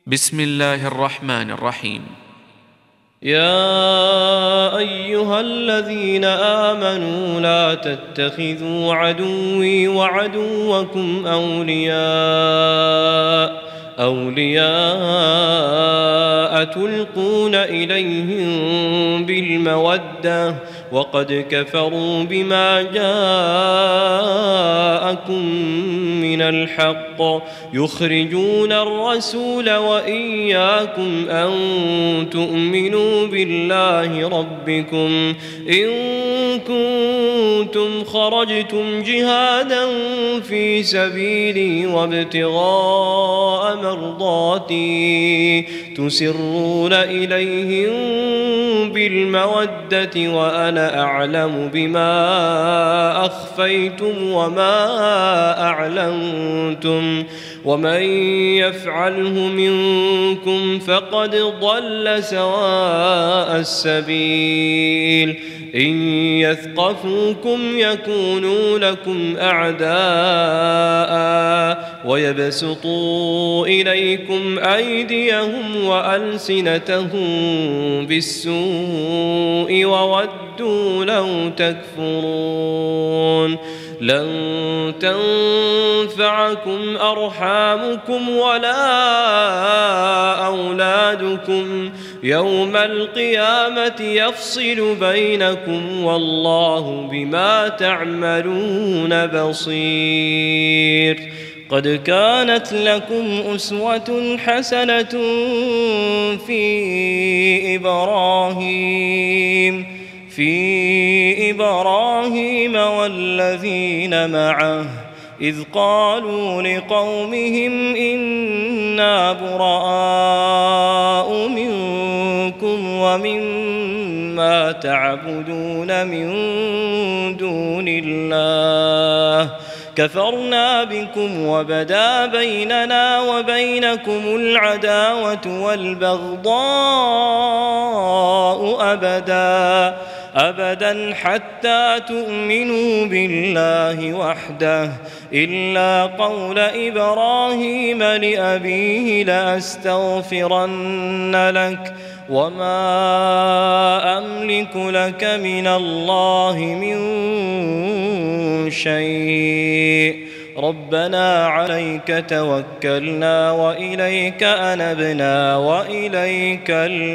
بسم الله الرحمن الرحيم. يا أيها الذين آمنوا لا تتخذوا عدوي وعدوكم أولياء تلقون إليهم بالمودة وقد كفروا بما جاءكم من الحق يخرجون الرسول وإياكم أن تؤمنوا بالله ربكم إن كنتم خرجتم جهادا في سبيلي وابتغاء مرضاتي تسرون إليهم بالمودة وأنا أعلم بما أخفيتم وما أعلنتم ومن يفعله منكم فقد ضل سواء السبيل إن يثقفوكم يكونوا لكم أعداء ويبسطوا إليكم أيديهم وألسنتهم بالسوء وودوا لو تكفرون لن تنفعكم أرحامكم ولا أولادكم يوم القيامة يفصل بينكم والله بما تعملون بصير. قد كانت لكم أسوة حسنة في إبراهيم والذين معه إذ قالوا لقومهم إنا براء منكم ومما تعبدون من دون الله كفرنا بكم وبدا بيننا وبينكم العداوة والبغضاء أبدا حتى تؤمنوا بالله وحده إلا قول إبراهيم لأبيه لأستغفرن لك وما أملك لك من الله من شيء ربنا عليك توكلنا وإليك أنبنا وإليك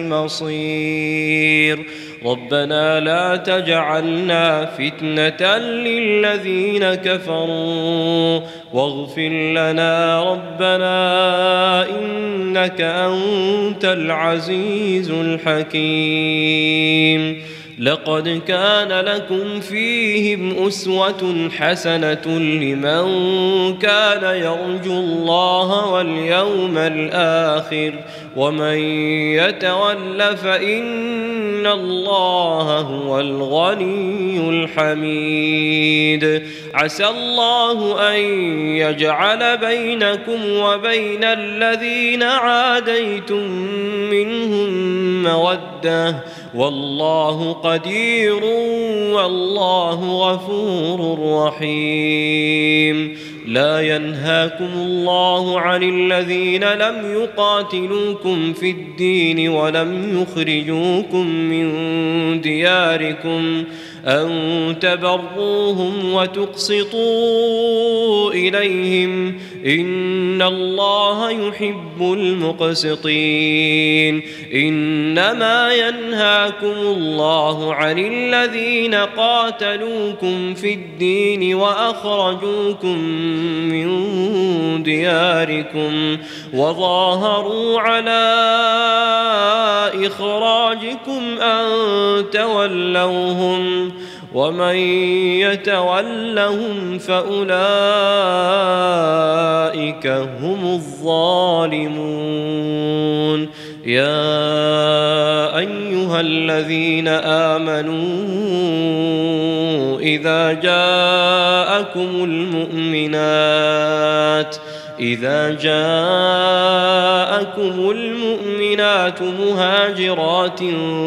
المصير ربنا لا تجعلنا فتنة للذين كفروا واغفر لنا ربنا إنك أنت العزيز الحكيم. لقد كان لكم فيهم أسوة حسنة لمن كان يرجو الله واليوم الآخر ومن يتول فإن الله هو الغني الحميد. عسى الله أن يجعل بينكم وبين الذين عاديتم منهم مودة والله قدير والله غفور رحيم. لا ينهاكم الله عن الذين لم يقاتلوكم في الدين ولم يخرجوكم من دياركم أن تبروهم وتقسطوا إليهم إن الله يحب المقسطين. إنما ينهاكم الله عن الذين قاتلوكم في الدين وأخرجوكم من دياركم وظاهروا على إخراجكم أن تولوهم ومن يتولهم فأولئك هم الظالمون. يا أيها الذين آمنوا إذا جاءكم المؤمنات مهاجرات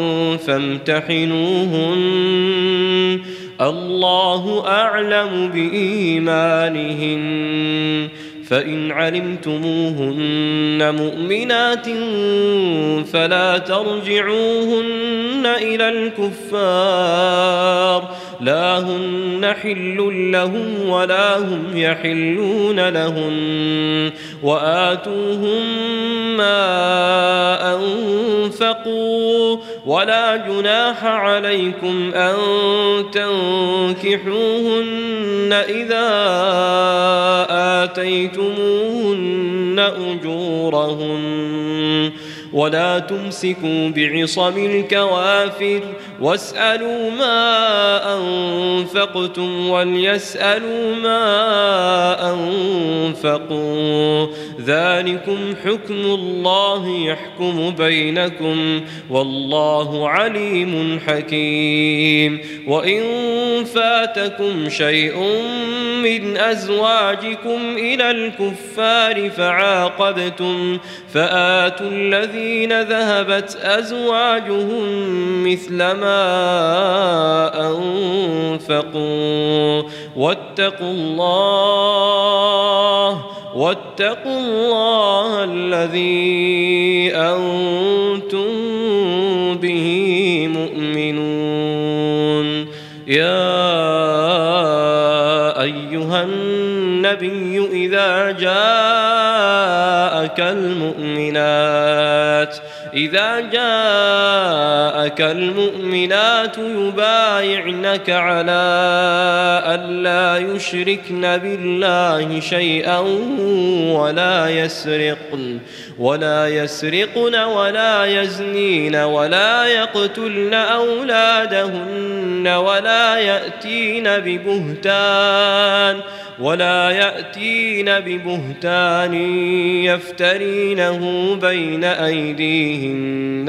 فامتحنوهن الله أعلم بإيمانهن فإن علمتموهن مؤمنات فلا ترجعوهن إلى الكفار لا هن حل لهم ولا هم يحلون لهن وآتوهم ما أنفقوا ولا جناح عليكم أن تنكحوهن إذا آتيتموهن أجورهن ولا تمسكوا بعصم الكوافر واسألوا ما أنفقتم وليسألوا ما أنفقوا ذلكم حكم الله يحكم بينكم والله عليم حكيم وإن فاتكم شيء من أزواجكم إلى الكفار فعاقبتم فآتوا الذين ذهبت أزواجهم مثل ما أنفقوا واتقوا الله الذي أنتم به مؤمنون يا أيها النبي إذا جاءك المؤمنات يبايعنك على ألا يشركن بالله شيئا ولا يسرقن ولا يزنين ولا يقتلن أولادهن ولا يأتين ببهتان يفترينه بين أيديهن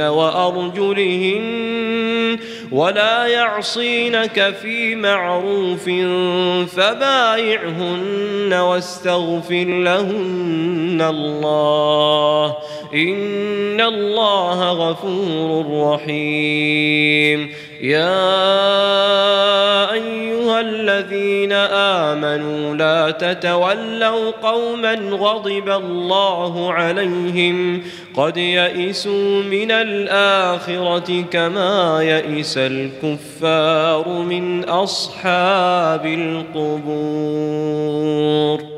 وأرجلهن ولا يعصينك في معروف فبايعهن واستغفر لهن الله إن الله غفور رحيم يا أيها الذين آمنوا لا تتولوا قوما غضب الله عليهم قد يئسوا من الآخرة كما يئس الكفار من أصحاب القبور